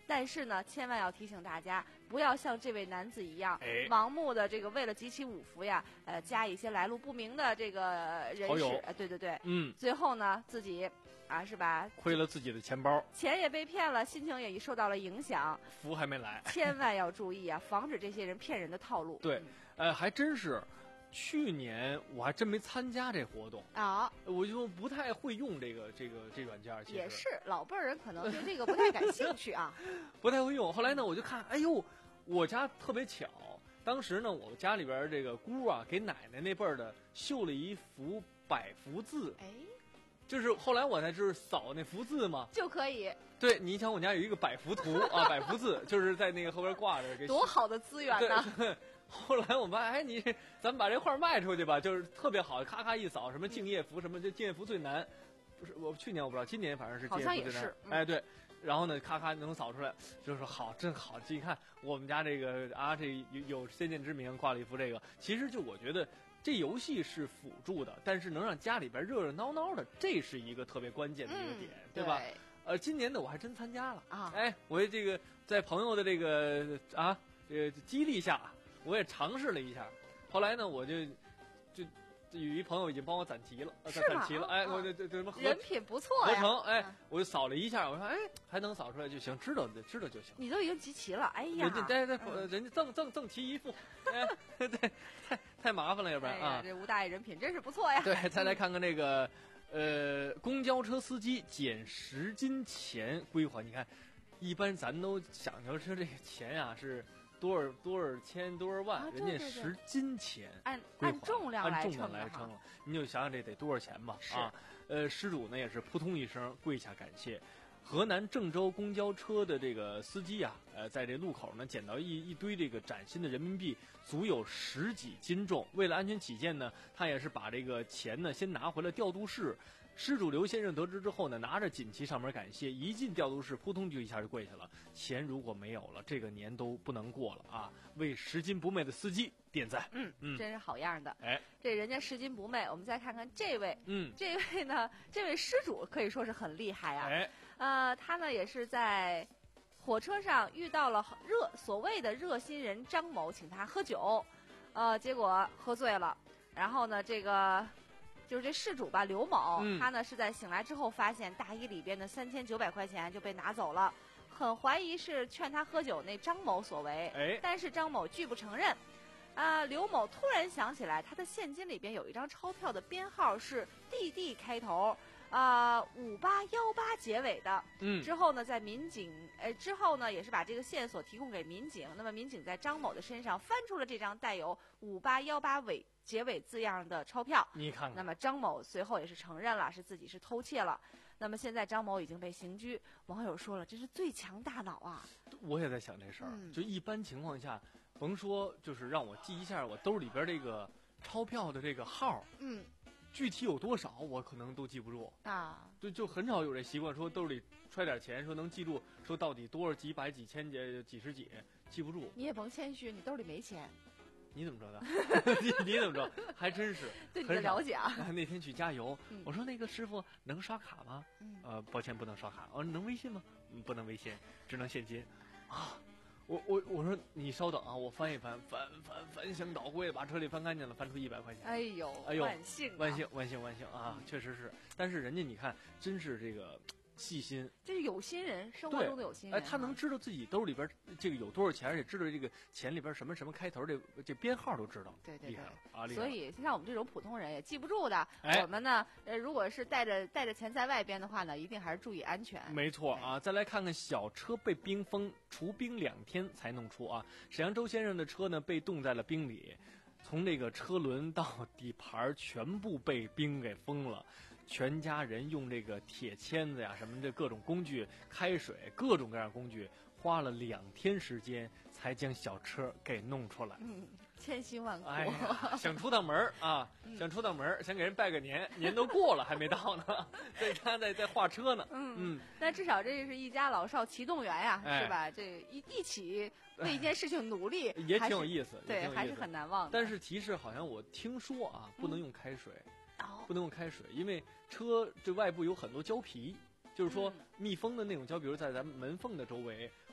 但是呢，千万要提醒大家，不要像这位男子一样， 哎盲目的这个为了集齐五福呀，呃，加一些来路不明的这个人士， 好友呃，对对对， 嗯， 最后呢，自己啊是吧， 亏了自己的钱包， 钱也被骗了，心情也受到了影响， 福还没来。 千万要注意啊，防止这些人骗人的套路。 对，呃，还真是，去年我还真没参加这活动， 啊， 我就不太会用这个这个这软件儿，其实也是老辈儿人可能对这个不太感兴趣啊。 不太会用。后来呢，我就看，哎呦，我家特别巧，当时呢，我家里边儿这个姑啊，给奶奶那辈儿的绣了一幅百福字， 哎， 就是后来我才知道扫那福字嘛。 就可以， 对，你想我家有一个百福图啊，百福字就是在那个后边挂着，给多好的资源对呢！ 对。后来我妈，哎，你咱们把这画卖出去吧，就是特别好，咔咔一扫，什么敬业福，什么这敬业福最难，不是我去年我不知道，今年反正是敬业福最难。 好像也是嗯哎，对。然后呢，咔咔能扫出来，就是说好，真好。你看我们家这个啊，这有有先见之明，挂了一幅这个。其实就我觉得这游戏是辅助的，但是能让家里边热热闹闹的，这是一个特别关键的一个点， 嗯、 对吧？呃，今年的我还真参加了啊！ 哎，我这个在朋友的这个啊这个激励下，我也尝试了一下。后来呢，我就就。有一朋友已经帮我攒齐了，攒攒齐了，哎，我这这这什么人品不错合成，哎， 嗯、 我就扫了一下，我说，哎，还能扫出来就行，知道知道就行。 你都已经集齐了，哎呀， 人家对对，嗯、人家赠赠赠齐一副，哎，对，太太麻烦了，要不然、 哎、 啊， 这吴大爷人品真是不错呀。 对，再来看看这个，呃，公交车司机减十斤钱归还，你看，一般咱都想着说这个钱呀、啊、是。多少多少千多少万， 啊、 人家十斤钱， 按按重量按重量来来称了，你就想想这得多少钱吧？啊，呃，失主呢也是扑通一声跪下感谢。河南郑州公交车的这个司机啊，呃，在这路口呢捡到一一堆这个崭新的人民币，足有十几斤重。为了安全起见呢，他也是把这个钱呢先拿回了调度室。失主刘先生得知之后呢，拿着锦旗上门感谢，一进调度室，扑通就一下就跪下了。钱如果没有了，这个年都不能过了啊！为拾金不昧的司机点赞。 嗯嗯， 真是好样的。 哎， 这人家拾金不昧，我们再看看这位， 嗯， 这位呢，这位失主可以说是很厉害啊。 哎， 呃，他呢也是在火车上遇到了热所谓的热心人张某，请他喝酒，呃，结果喝醉了，然后呢，这个。就是这事主吧，刘某， 嗯、 他呢是在醒来之后发现大衣里边的三千九百块钱就被拿走了，很怀疑是劝他喝酒那张某所为， 哎， 但是张某拒不承认。啊、呃，刘某突然想起来，他的现金里边有一张钞票的编号是 D D 开头，啊五八幺八结尾的。 嗯， 之后呢，在民警，呃，之后呢也是把这个线索提供给民警。那么民警在张某的身上翻出了这张带有五八幺八尾。结尾字样的钞票， 你看看。 那么张某随后也是承认了，是自己是偷窃了。那么现在张某已经被刑拘。网友说了，这是最强大脑啊！ 我也在想这事儿， 嗯、 就一般情况下，甭说就是让我记一下我兜里边这个钞票的这个号， 嗯， 具体有多少我可能都记不住啊。 就就很少有这习惯，说兜里揣点钱，说能记住，说到底多少几百几千几几十几，记不住。 你也甭谦虚，你兜里没钱。 你怎么知道的？你你怎么知道？还真是对你的了解啊！ 那天去加油， 嗯、 我说那个师傅能刷卡吗？ 嗯、 呃，抱歉不能刷卡。哦，能微信吗？嗯，不能微信，只能现金。啊，我我我说你稍等啊，我翻一翻，翻翻翻箱倒柜，把车里翻干净了，翻出一百块钱。 哎呦， 哎呦， 万幸、啊、 万幸万幸万幸啊！嗯、确实是，但是人家你看，真是这个。细心， 这是有心人，生活中的有心人。 哎，他能知道自己兜里边这个有多少钱，而且知道这个钱里边什么什么开头，这这编号都知道。 对对对， 厉害了啊！厉害了。 所以像我们这种普通人也记不住的， 哎、 我们呢，呃，如果是带着带着钱在外边的话呢，一定还是注意安全。 没错啊，再来看看小车被冰封，除冰两天才弄出啊。沈阳周先生的车呢被冻在了冰里，从这个车轮到底盘全部被冰给封了。全家人用这个铁签子呀，什么这各种工具开水，各种各样工具，花了两天时间才将小车给弄出来。 嗯，千辛万苦。 哎呀，想出趟门啊， 嗯、 想出趟门，想给人拜个年，年都过了还没到呢，在家在在画车呢。 嗯嗯， 那至少这是一家老少齐动员呀， 哎、 是吧？这一一起为一件事情努力， 也挺有意思， 对，还是很难忘的。 但是提示好像我听说啊，不能用开水。 嗯不能用开水，因为车这外部有很多胶皮，就是说密封的那种胶，比如在咱们门缝的周围，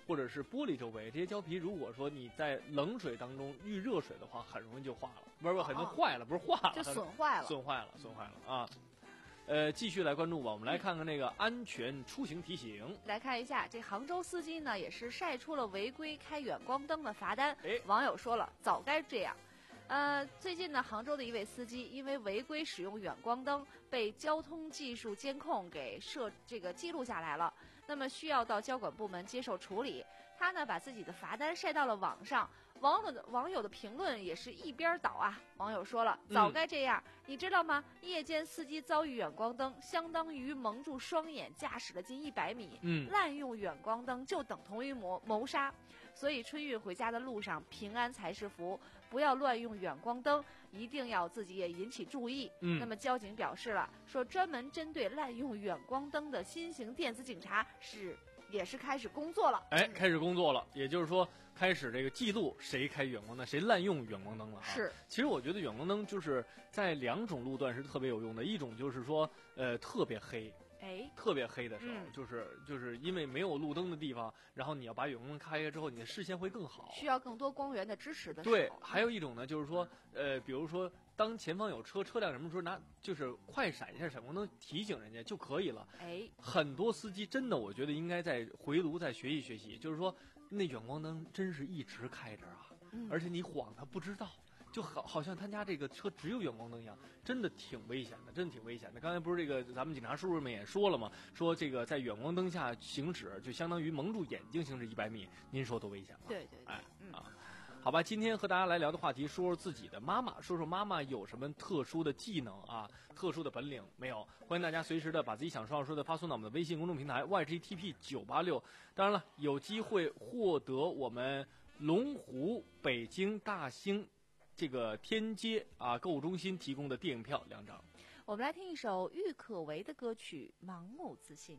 或者是玻璃周围这些胶皮，如果说你在冷水当中遇热水的话，很容易就化了，不是不是，很容易坏了，不是化了， 就损坏了， 损坏了，损坏了啊。呃，继续来关注吧，我们来看看那个安全出行提醒。 来看一下，这杭州司机呢也是晒出了违规开远光灯的罚单。 哎， 网友说了，早该这样。呃，最近呢，杭州的一位司机因为违规使用远光灯，被交通技术监控给摄这个记录下来了。那么需要到交管部门接受处理。他呢把自己的罚单晒到了网上，网友的网友的评论也是一边倒啊。网友说了，早该这样，嗯、你知道吗？夜间司机遭遇远光灯，相当于蒙住双眼驾驶了近一百米。 嗯， 滥用远光灯就等同于谋谋杀。所以春运回家的路上，平安才是福，不要乱用远光灯，一定要自己也引起注意。 嗯， 那么交警表示了，说专门针对滥用远光灯的新型电子警察是也是开始工作了。 哎，开始工作了，也就是说开始这个记录谁开远光灯，谁滥用远光灯了哈。 是， 其实我觉得远光灯就是在两种路段是特别有用的，一种就是说呃特别黑。 哎， 特别黑的时候， 嗯、 就是就是因为没有路灯的地方，然后你要把远光灯开开之后，你的视线会更好， 需要更多光源的支持的时候。 对，还有一种呢，就是说，呃，比如说，当前方有车，车辆什么时候拿，就是快闪一下闪光灯提醒人家就可以了。 哎， 很多司机真的，我觉得应该在回炉再学习学习，就是说，那远光灯真是一直开着啊， 嗯、 而且你晃他不知道。就好好像他家这个车只有远光灯一样，真的挺危险的，真的挺危险的。刚才不是这个咱们警察叔叔们也说了吗？说这个在远光灯下行驶，就相当于蒙住眼睛行驶一百米，您说多危险吗？ 对对对， 哎，嗯、啊，好吧，今天和大家来聊的话题，说说自己的妈妈，说说妈妈有什么特殊的技能啊，特殊的本领没有？欢迎大家随时的把自己想说要说的发送到我们的微信公众平台 Y G T P 九八六。当然了，有机会获得我们龙湖北京大兴这个天街啊购物中心提供的电影票两张。 我们来听一首郁可唯的歌曲《盲目自信》。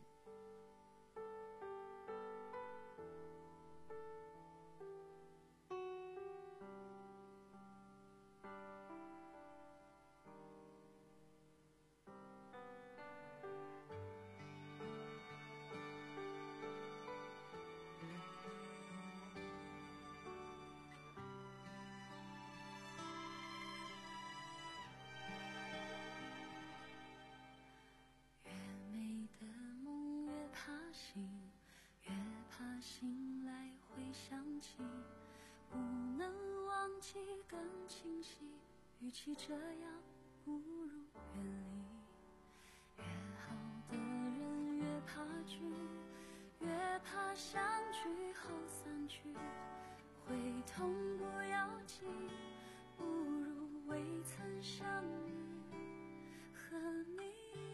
与其这样不如远离，越好的人越怕聚，越怕相聚后散去，会痛不要紧，不如未曾相遇和你。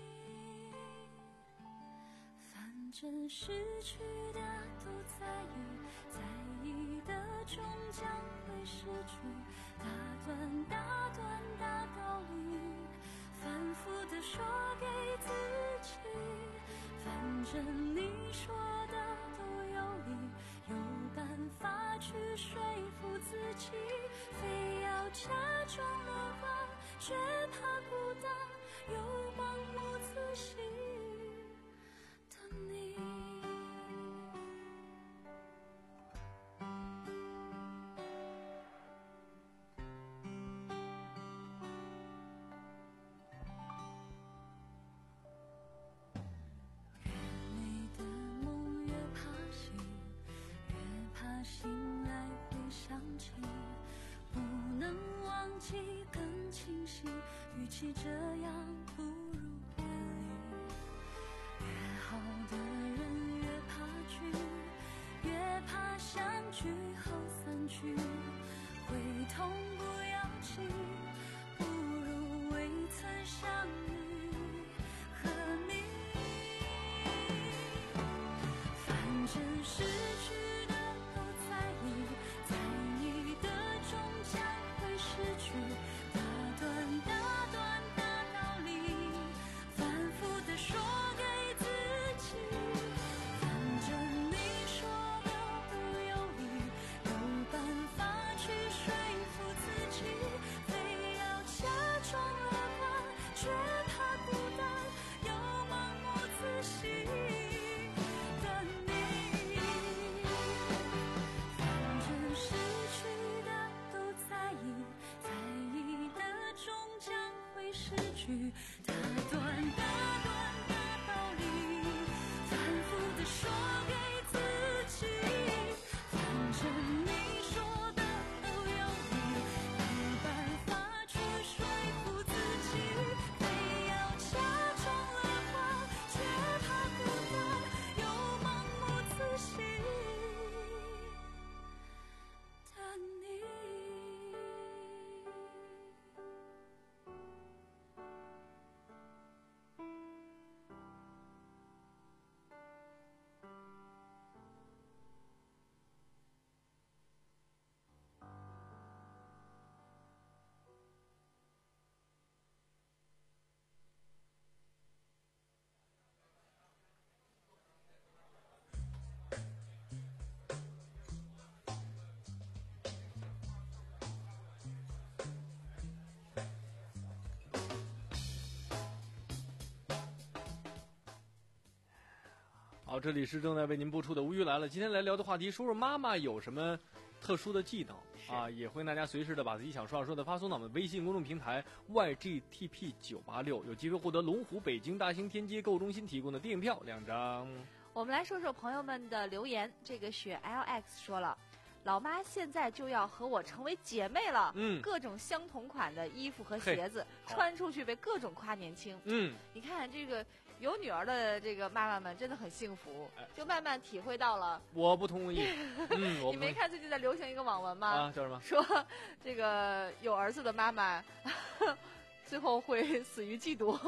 反正失去的都在意，在意的终将会失去，大段大段大道理，反复地说给自己，反正你说的都有理，有办法去说服自己，非要假装乐观，却怕孤单，又盲目自信的你。醒来会想起，不能忘记更清晰，与其这样不如远离，越好的人越怕聚，越怕相聚后散去，会痛不要紧，不如未曾相遇和你，反正失去句大段大段的道理，反复的说给自己，反正你说的都有理，没办法去说服自己，非要假装乐观，却怕孤单又盲目自信的你。 好，这里是正在为您播出的《无语来了》。今天来聊的话题，说说妈妈有什么特殊的技能啊？也欢迎大家随时的把自己想说想说的发送到我们微信公众平台 Y G T P 九八六，有机会获得龙湖北京大兴天街购物中心提供的电影票两张。 我们来说说朋友们的留言。这个雪 L X 说了，老妈现在就要和我成为姐妹了， 嗯， 各种相同款的衣服和鞋子嘿穿出去被各种夸年轻。 嗯， 你看这个有女儿的这个妈妈们真的很幸福， 哎就慢慢体会到了。 我不同意。嗯，我不同意你没看最近在流行一个网文吗？ 啊，叫什么？ 说这个有儿子的妈妈最后会死于嫉妒。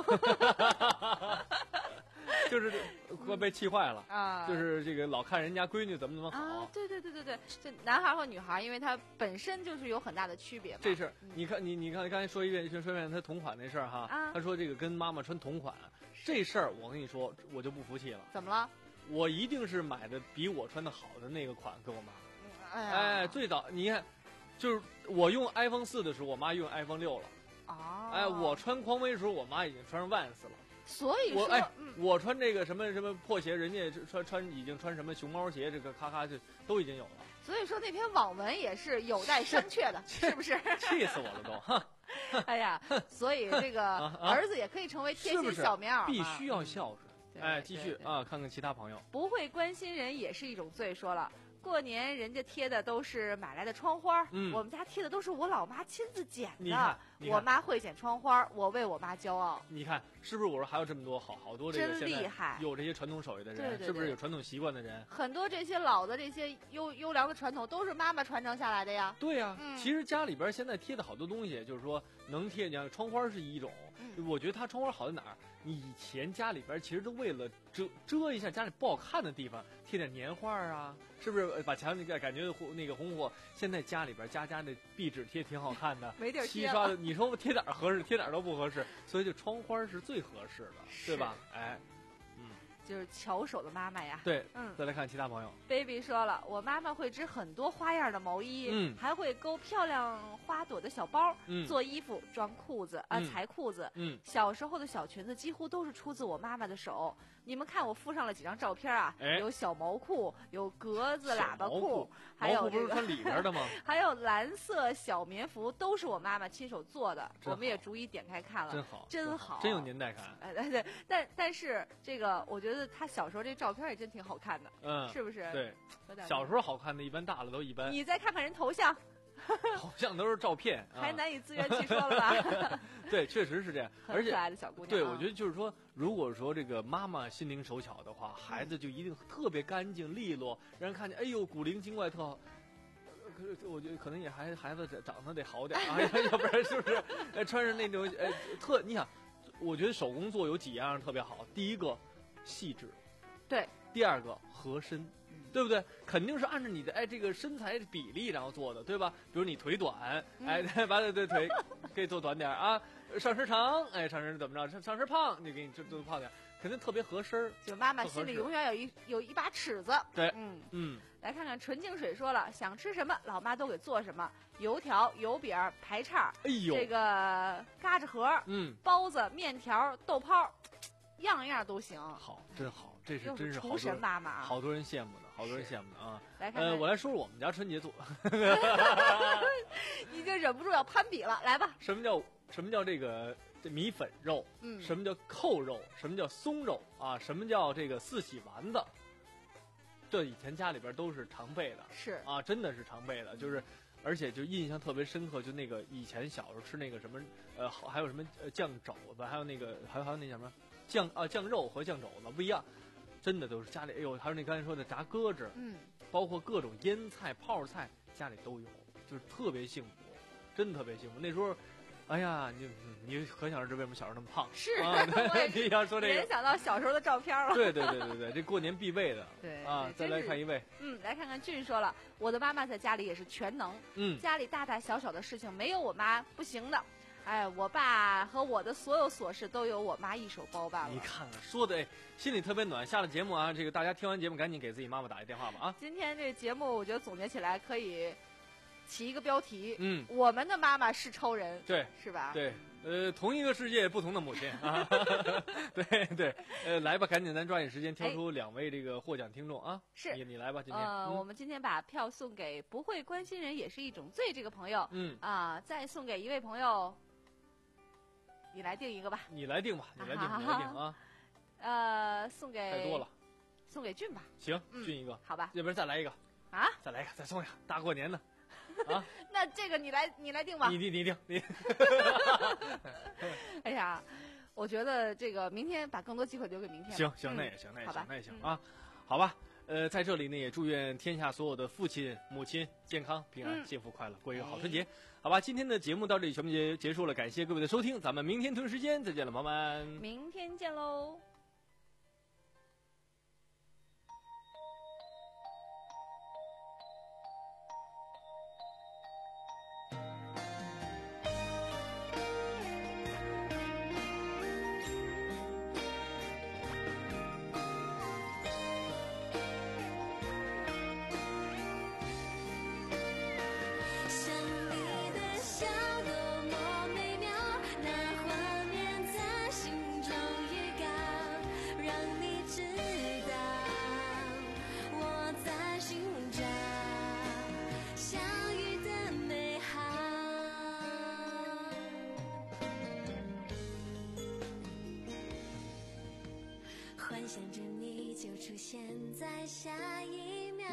就是会被气坏了啊， 就是这个老看人家闺女怎么怎么好。 啊，对对对对对，这男孩和女孩，因为他本身就是有很大的区别嘛。 这事儿， 嗯你看你你看刚才说一遍，说说一遍他同款那事儿哈。 啊他说这个跟妈妈穿同款，这事儿我跟你说，我就不服气了。 怎么了？ 我一定是买的比我穿的好的那个款给我妈。 哎呀， 哎，最早你看，就是我用 iPhone 四的时候，我妈用 iPhone 六了。 哦， 哎，我穿匡威的时候，我妈已经穿上 Vans 了。 所以说， 我哎， 嗯， 我穿这个什么什么破鞋，人家穿穿已经穿什么熊猫鞋，这个咔咔就都已经有了。 所以说那篇网文也是有待商榷的，是不是？ 气死我了都！哈， 哎呀，所以这个啊啊儿子也可以成为贴心小棉袄嘛， 必须要孝顺。 对哎，继续对对啊，看看其他朋友。 不会关心人也是一种罪。说了，过年人家贴的都是买来的窗花， 嗯我们家贴的都是我老妈亲自剪的你看。你看我妈会剪窗花，我为我妈骄傲。 你看是不是？我说还有这么多好好多这个真现在厉害有这些传统手艺的人， 对对对是不是有传统习惯的人？ 很多这些老的这些优优良的传统都是妈妈传承下来的呀。 对呀、 嗯其实家里边现在贴的好多东西，就是说能贴，你看窗花是一种， 嗯我觉得它窗花好在哪儿？你以前家里边其实都为了遮遮一下家里不好看的地方，贴点年画啊，是不是呃把墙那个感觉红那个红火？现在家里边家家的壁纸贴挺好看的， 没地儿贴漆刷的，你说贴哪儿合适？贴哪儿都不合适，所以就窗花是最合适的，对吧？哎，嗯， 就是巧手的妈妈呀。 对， 嗯再来看其他朋友， baby 说了，我妈妈会织很多花样的毛衣， 嗯还会勾漂亮花朵的小包， 嗯做衣服、装裤子啊、 嗯裁裤子。 嗯， 小时候的小裙子几乎都是出自我妈妈的手。你们看，我附上了几张照片啊， 哎有小毛裤，有格子喇叭小毛裤，还毛有这个裤不是穿里边的吗？ 还有蓝色小棉服，都是我妈妈亲手做的。 真我们也好逐一点开看了， 真好， 真好， 真有年代感。 哎，对对，但但是这个，我觉得他小时候这照片也真挺好看的， 嗯， 是不是？ 对， 有点小时候好看的，一般大了都一般， 你再看看人头像， 好像都是照片，啊、 还难以自圆其说了吧？ 对，确实是这样，而且很可爱的小姑娘啊。 对，我觉得就是说，如果说这个妈妈心灵手巧的话，孩子就一定特别干净利落，让人看见，哎呦，古灵精怪特好。呃可是我觉得可能也还孩子长得得好点啊，要不然是不是？呃，穿上那种呃特，你想，我觉得手工做有几样特别好。第一个，细致； 对， 第二个合身。对不对？肯定是按照你的哎这个身材比例然后做的，对吧？比如你腿短， 嗯、 哎，把这这腿可以做短点啊；上身长，哎，上身怎么着？上上身胖，你给你就做胖点，肯定特别合身。 就妈妈心里永远有一有一把尺子。 对， 嗯嗯。 来看看纯净水说了，想吃什么，老妈都给做什么。油条、油饼、排叉， 哎呦， 这个嘎吱盒， 嗯， 包子、面条、豆泡，样样都行。 好，真好，这是真是厨神妈妈， 好多人羡慕的，好多人羡慕的啊。 来看看， 呃，我来说说我们家春节做， 已经忍不住要攀比了，来吧。 什么叫什么叫这个这米粉肉， 嗯， 什么叫扣肉，什么叫松肉啊，什么叫这个四喜丸子，这以前家里边都是常备的， 是啊，真的是常备的，就是。而且就印象特别深刻，就那个以前小时候吃那个什么，呃，还有什么呃酱肘子，还有那个还有还有那叫什么酱啊酱肉和酱肘子不一样，真的都是家里哎呦，还有那刚才说的炸鸽子， 嗯， 包括各种腌菜、泡菜，家里都有，就是特别幸福，真的特别幸福。那时候，哎呀，你你可想而知为什么小时候那么胖。 是， 啊、你要说这个， 联想到小时候的照片了。 对对对对对，这过年必备的。 对啊，再来看一位。 嗯，来看看俊说了，我的妈妈在家里也是全能， 嗯， 家里大大小小的事情没有我妈不行的。哎，我爸和我的所有琐事都由我妈一手包办了。 你看看，说的哎，心里特别暖。下了节目啊，这个大家听完节目赶紧给自己妈妈打一电话吧啊！ 今天这节目我觉得总结起来可以起一个标题， 嗯， 我们的妈妈是超人， 对， 是吧？ 对，呃，同一个世界，不同的母亲啊，对对，呃，来吧，赶紧咱抓紧时间挑出两位这个获奖听众啊， 是你你来吧，今天， 呃， 嗯、 我们今天把票送给不会关心人也是一种罪这个朋友， 嗯啊、呃，再送给一位朋友，你来定一个吧， 你来定吧，你来定， 啊、 你来定啊， 呃，送给太多了， 送给俊吧， 行， 嗯、 俊一个， 好吧， 要不然再来一个啊， 再来一个，再送一个，大过年的。啊， 那这个你来，你来定吧。 你定，你定，你。 哎呀，我觉得这个明天把更多机会留给明天。 行行， 嗯、 那也行，那也行，那也行、 嗯、 啊。好吧，呃，在这里呢，也祝愿天下所有的父亲、母亲健康、平安、 嗯、 幸福、快乐，过一个好春节。好吧，今天的节目到这里全部结结束了，感谢各位的收听，咱们明天同一时间再见了，朋友们。 明天见喽。 幻想着你就出现在下一秒，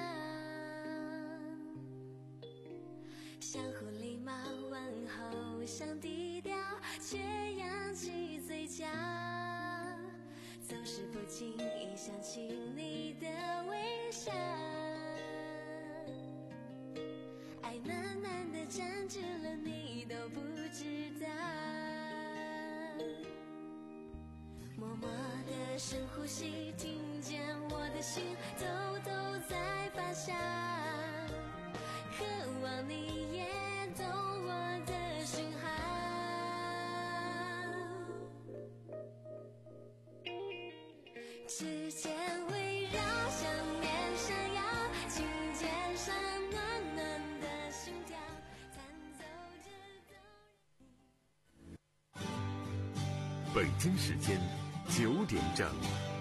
相互礼貌问候，想低调却扬起嘴角，总是不经意想起你的微笑，爱慢慢的占据了你都不知道，默默的深呼吸，听见我的心偷偷在发酵，渴望你也懂我的讯号，指尖围绕，想念闪耀，琴键上暖暖的心跳，弹奏着。 北京时间九点整。